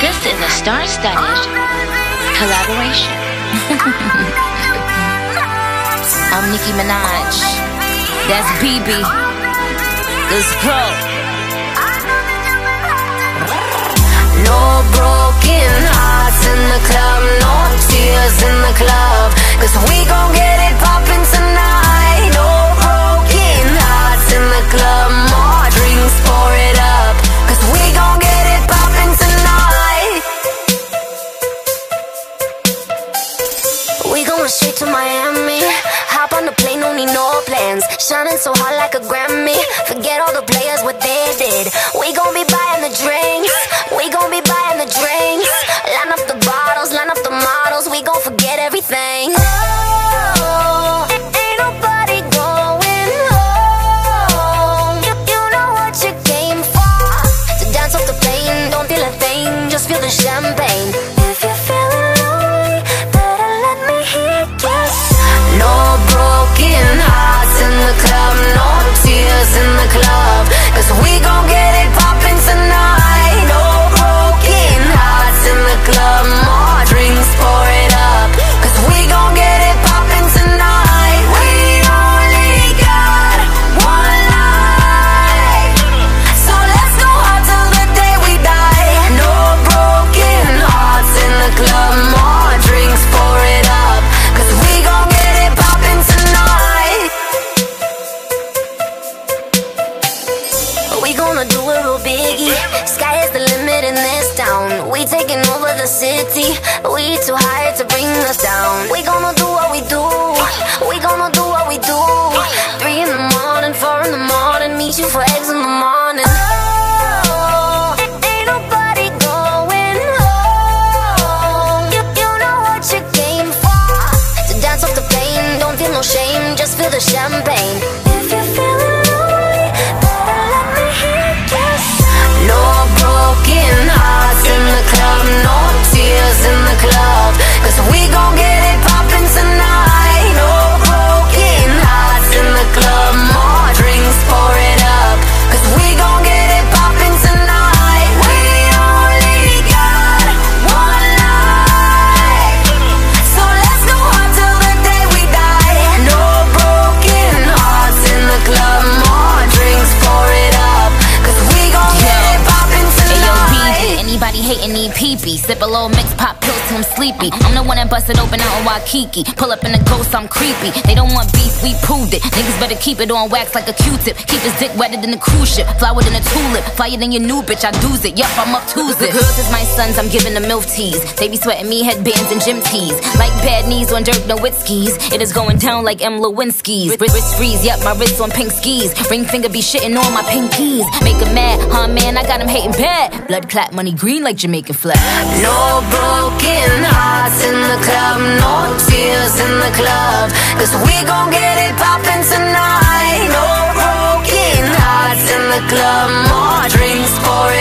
This is a star-studded collaboration. I'm Nicki Minaj. That's BB. Let's go. No broken hearts in the club, no tears in the club, 'cause we gon' get it poppin' tonight. No broken hearts in the club, more drinks, pour it up, 'cause we gon' get it poppin' tonight. We going straight to Miami. Hop on the plane, don't need no plans. Shining so hot like a Grammy. Forget all the players, what they did. We gon' be buying the drinks. We gon' be buying the drinks. Line up the bottles, line up the models. We gon' forget everything. Oh, ain't nobody going home. You know what you came for. To dance off the plane, don't feel a thing, just feel the champagne. If you're feeling lonely, better let me hear you. No broken hearts in the club, no tears in the club, 'cause we gon' get it poppin' tonight. No broken hearts in the club, more drinks, pour it up, 'cause we gon' get it poppin' tonight. We only got one life, so let's go hard till the day we die. No broken hearts in the club, more drinks, pour it up, 'cause we gon' get it poppin' tonight. We gonna do it real biggie. Sky is the limit in this town. We taking over the city. We too high to bring us down. We gonna do what we do. We gonna do what we do. 3 in the morning, 4 in the morning. Meet you for eggs in the morning. Oh, ain't nobody going home. You know what you came for. To dance off the plane, don't feel no shame, just feel the champagne. If you're feeling lonely, better let me hear you. No broken hearts in the club, no tears in the club, 'cause we gon' get it poppin' tonight. No broken hearts in the club, more drinks, pour it up, 'cause we gon' get it poppin' tonight. We only got one life, so let's go hard till the day we die. No broken hearts in the club, more drinks, pour it up, 'cause we gon' get it poppin' tonight. Anybody hating need pee-pee. Sip a little mix, pop pills till I'm sleepy. I'm the one that busted open out in Waikiki. Pull up in the ghost, I'm creepy. They don't want beef, we proved it. Niggas better keep it on wax like a Q-tip. Keep his dick wetter than a cruise ship. Flower than a tulip. Flyer than your new bitch, I do's it. Yup, I'm up Tuesday. Girls is my sons, I'm giving them MILF teas. They be sweating me headbands and gym tees. Like bad knees on Dirk Nowitzki's. It is going down like M. Lewinsky's. Wrist freeze, yup, my wrist on pink skis. Ring finger be shitting on my pinkies. Make 'em mad, huh man, I got 'em hating bad. Blood clot, money green like Jamaican flag. No broken hearts in the club, no tears in the club, 'cause we gon' get it poppin' tonight. No broken hearts in the club, more drinks, pour